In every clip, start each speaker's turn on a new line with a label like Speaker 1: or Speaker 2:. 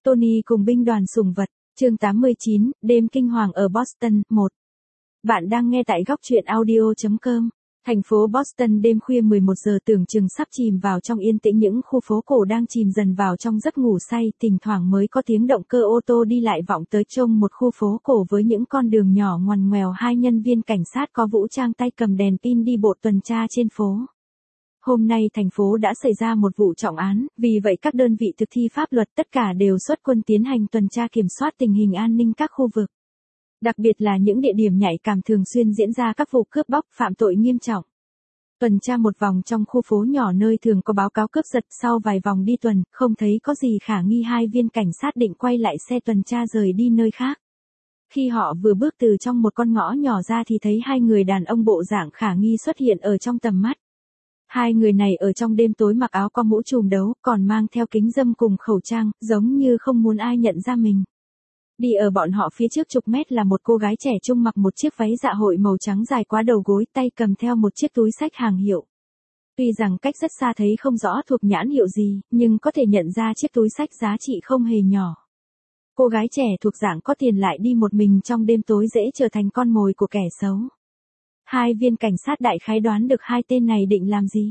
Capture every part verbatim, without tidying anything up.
Speaker 1: Tony cùng binh đoàn sủng vật, chương tám mươi chín, đêm kinh hoàng ở Boston, một. Bạn đang nghe tại góc truyện audio chấm com. Thành phố Boston đêm khuya mười một giờ tưởng chừng sắp chìm vào trong yên tĩnh, những khu phố cổ đang chìm dần vào trong giấc ngủ say, thỉnh thoảng mới có tiếng động cơ ô tô đi lại vọng tới. Trông một khu phố cổ với những con đường nhỏ ngoằn ngoèo, hai nhân viên cảnh sát có vũ trang tay cầm đèn pin đi bộ tuần tra trên phố. Hôm nay thành phố đã xảy ra một vụ trọng án, vì vậy các đơn vị thực thi pháp luật tất cả đều xuất quân tiến hành tuần tra kiểm soát tình hình an ninh các khu vực. Đặc biệt là những địa điểm nhạy cảm thường xuyên diễn ra các vụ cướp bóc, phạm tội nghiêm trọng. Tuần tra một vòng trong khu phố nhỏ nơi thường có báo cáo cướp giật, sau vài vòng đi tuần, không thấy có gì khả nghi, hai viên cảnh sát định quay lại xe tuần tra rời đi nơi khác. Khi họ vừa bước từ trong một con ngõ nhỏ ra thì thấy hai người đàn ông bộ dạng khả nghi xuất hiện ở trong tầm mắt. Hai người này ở trong đêm tối mặc áo có mũ trùm đấu, còn mang theo kính râm cùng khẩu trang, giống như không muốn ai nhận ra mình. Đi ở bọn họ phía trước chục mét là một cô gái trẻ trung mặc một chiếc váy dạ hội màu trắng dài quá đầu gối, tay cầm theo một chiếc túi xách hàng hiệu. Tuy rằng cách rất xa thấy không rõ thuộc nhãn hiệu gì, nhưng có thể nhận ra chiếc túi xách giá trị không hề nhỏ. Cô gái trẻ thuộc dạng có tiền lại đi một mình trong đêm tối dễ trở thành con mồi của kẻ xấu. Hai viên cảnh sát đại khái đoán được hai tên này định làm gì.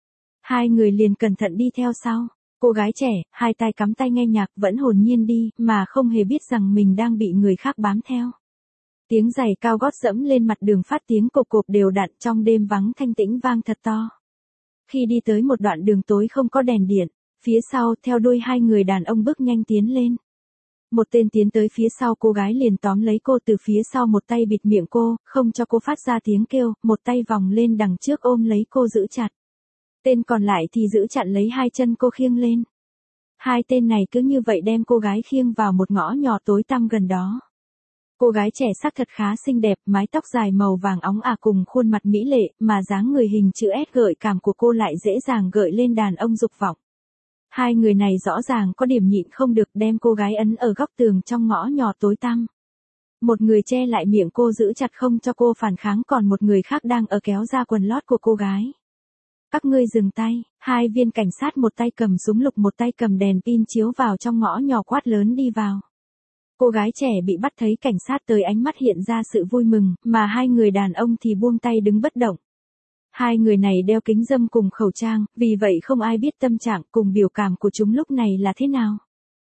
Speaker 1: Hai người liền cẩn thận đi theo sau. Cô gái trẻ, hai tay cắm tay nghe nhạc, vẫn hồn nhiên đi, mà không hề biết rằng mình đang bị người khác bám theo. Tiếng giày cao gót dẫm lên mặt đường phát tiếng cộp cộp đều đặn, trong đêm vắng thanh tĩnh vang thật to. Khi đi tới một đoạn đường tối không có đèn điện, phía sau theo đuôi hai người đàn ông bước nhanh tiến lên. Một tên tiến tới phía sau cô gái liền tóm lấy cô từ phía sau, một tay bịt miệng cô, không cho cô phát ra tiếng kêu, một tay vòng lên đằng trước ôm lấy cô giữ chặt. Tên còn lại thì giữ chặn lấy hai chân cô khiêng lên. Hai tên này cứ như vậy đem cô gái khiêng vào một ngõ nhỏ tối tăm gần đó. Cô gái trẻ sắc thật khá xinh đẹp, mái tóc dài màu vàng óng ả cùng khuôn mặt mỹ lệ, mà dáng người hình chữ S gợi cảm của cô lại dễ dàng gợi lên đàn ông dục vọng. Hai người này rõ ràng có điểm nhịn không được, đem cô gái ấn ở góc tường trong ngõ nhỏ tối tăm. Một người che lại miệng cô giữ chặt không cho cô phản kháng, còn một người khác đang ở kéo ra quần lót của cô gái. Các ngươi dừng tay, hai viên cảnh sát một tay cầm súng lục một tay cầm đèn pin chiếu vào trong ngõ nhỏ quát lớn đi vào. Cô gái trẻ bị bắt thấy cảnh sát tới, ánh mắt hiện ra sự vui mừng, mà hai người đàn ông thì buông tay đứng bất động. Hai người này đeo kính râm cùng khẩu trang, vì vậy không ai biết tâm trạng cùng biểu cảm của chúng lúc này là thế nào.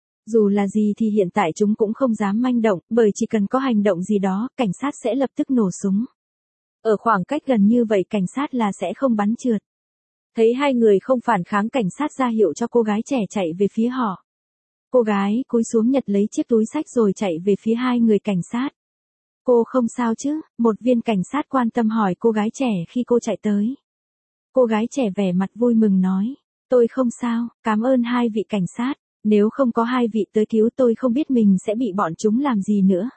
Speaker 1: Dù là gì thì hiện tại chúng cũng không dám manh động, bởi chỉ cần có hành động gì đó, cảnh sát sẽ lập tức nổ súng. Ở khoảng cách gần như vậy cảnh sát là sẽ không bắn trượt. Thấy hai người không phản kháng, cảnh sát ra hiệu cho cô gái trẻ chạy về phía họ. Cô gái cúi xuống nhặt lấy chiếc túi xách rồi chạy về phía hai người cảnh sát. Cô không sao chứ? Một viên cảnh sát quan tâm hỏi cô gái trẻ khi cô chạy tới. Cô gái trẻ vẻ mặt vui mừng nói, tôi không sao, cảm ơn hai vị cảnh sát, nếu không có hai vị tới cứu tôi không biết mình sẽ bị bọn chúng làm gì nữa.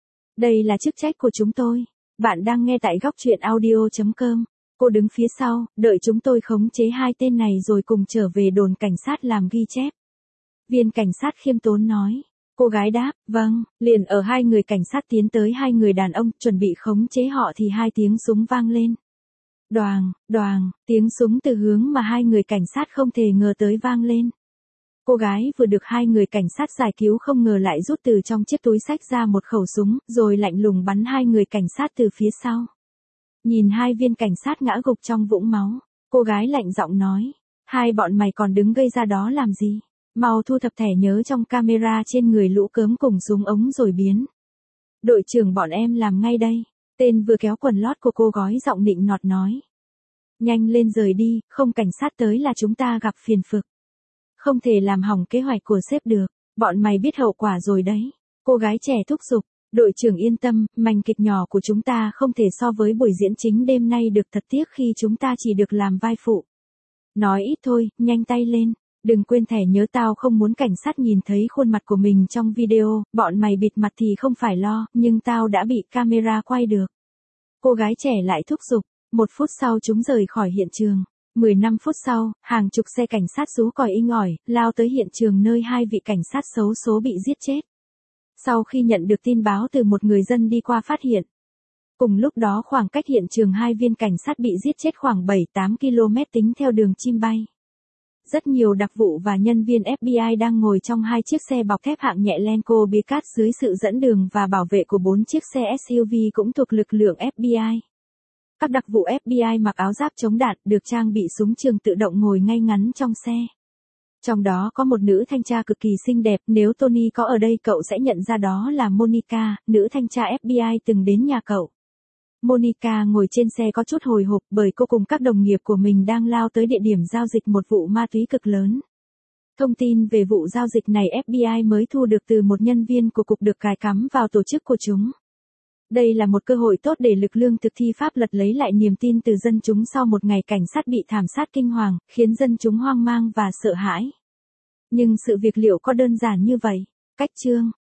Speaker 1: Đây là chức trách của chúng tôi. Bạn đang nghe tại góc truyện audio chấm com. Cô đứng phía sau, đợi chúng tôi khống chế hai tên này rồi cùng trở về đồn cảnh sát làm ghi chép. Viên cảnh sát khiêm tốn nói. Cô gái đáp, vâng, liền ở hai người cảnh sát tiến tới hai người đàn ông, chuẩn bị khống chế họ thì hai tiếng súng vang lên. Đoàng, đoàng, tiếng súng từ hướng mà hai người cảnh sát không thể ngờ tới vang lên. Cô gái vừa được hai người cảnh sát giải cứu không ngờ lại rút từ trong chiếc túi xách ra một khẩu súng, rồi lạnh lùng bắn hai người cảnh sát từ phía sau. Nhìn hai viên cảnh sát ngã gục trong vũng máu, cô gái lạnh giọng nói, hai bọn mày còn đứng gây ra đó làm gì? Mau thu thập thẻ nhớ trong camera trên người lũ cớm cùng súng ống rồi biến. Đội trưởng bọn em làm ngay đây. Tên vừa kéo quần lót của cô gói giọng nịnh nọt nói. Nhanh lên rời đi, không cảnh sát tới là chúng ta gặp phiền phức. Không thể làm hỏng kế hoạch của sếp được, bọn mày biết hậu quả rồi đấy. Cô gái trẻ thúc giục, đội trưởng yên tâm, mảnh kịch nhỏ của chúng ta không thể so với buổi diễn chính đêm nay được, thật tiếc khi chúng ta chỉ được làm vai phụ. Nói ít thôi, nhanh tay lên. Đừng quên thẻ nhớ, tao không muốn cảnh sát nhìn thấy khuôn mặt của mình trong video, bọn mày bịt mặt thì không phải lo, nhưng tao đã bị camera quay được. Cô gái trẻ lại thúc giục, một phút sau chúng rời khỏi hiện trường. mười lăm phút sau, hàng chục xe cảnh sát rú còi inh ỏi, lao tới hiện trường nơi hai vị cảnh sát xấu số bị giết chết. Sau khi nhận được tin báo từ một người dân đi qua phát hiện. Cùng lúc đó khoảng cách hiện trường hai viên cảnh sát bị giết chết khoảng bảy tám ki lô mét tính theo đường chim bay. Rất nhiều đặc vụ và nhân viên ép bê i đang ngồi trong hai chiếc xe bọc thép hạng nhẹ Lenco Bearcat dưới sự dẫn đường và bảo vệ của bốn chiếc xe ét u vê cũng thuộc lực lượng ép bê i. Các đặc vụ ép bê i mặc áo giáp chống đạn, được trang bị súng trường tự động ngồi ngay ngắn trong xe. Trong đó có một nữ thanh tra cực kỳ xinh đẹp, nếu Tony có ở đây cậu sẽ nhận ra đó là Monica, nữ thanh tra ép bê i từng đến nhà cậu. Monica ngồi trên xe có chút hồi hộp bởi cô cùng các đồng nghiệp của mình đang lao tới địa điểm giao dịch một vụ ma túy cực lớn. Thông tin về vụ giao dịch này ép bê i mới thu được từ một nhân viên của cục được cài cắm vào tổ chức của chúng. Đây là một cơ hội tốt để lực lượng thực thi pháp luật lấy lại niềm tin từ dân chúng sau một ngày cảnh sát bị thảm sát kinh hoàng, khiến dân chúng hoang mang và sợ hãi. Nhưng sự việc liệu có đơn giản như vậy? Cách chương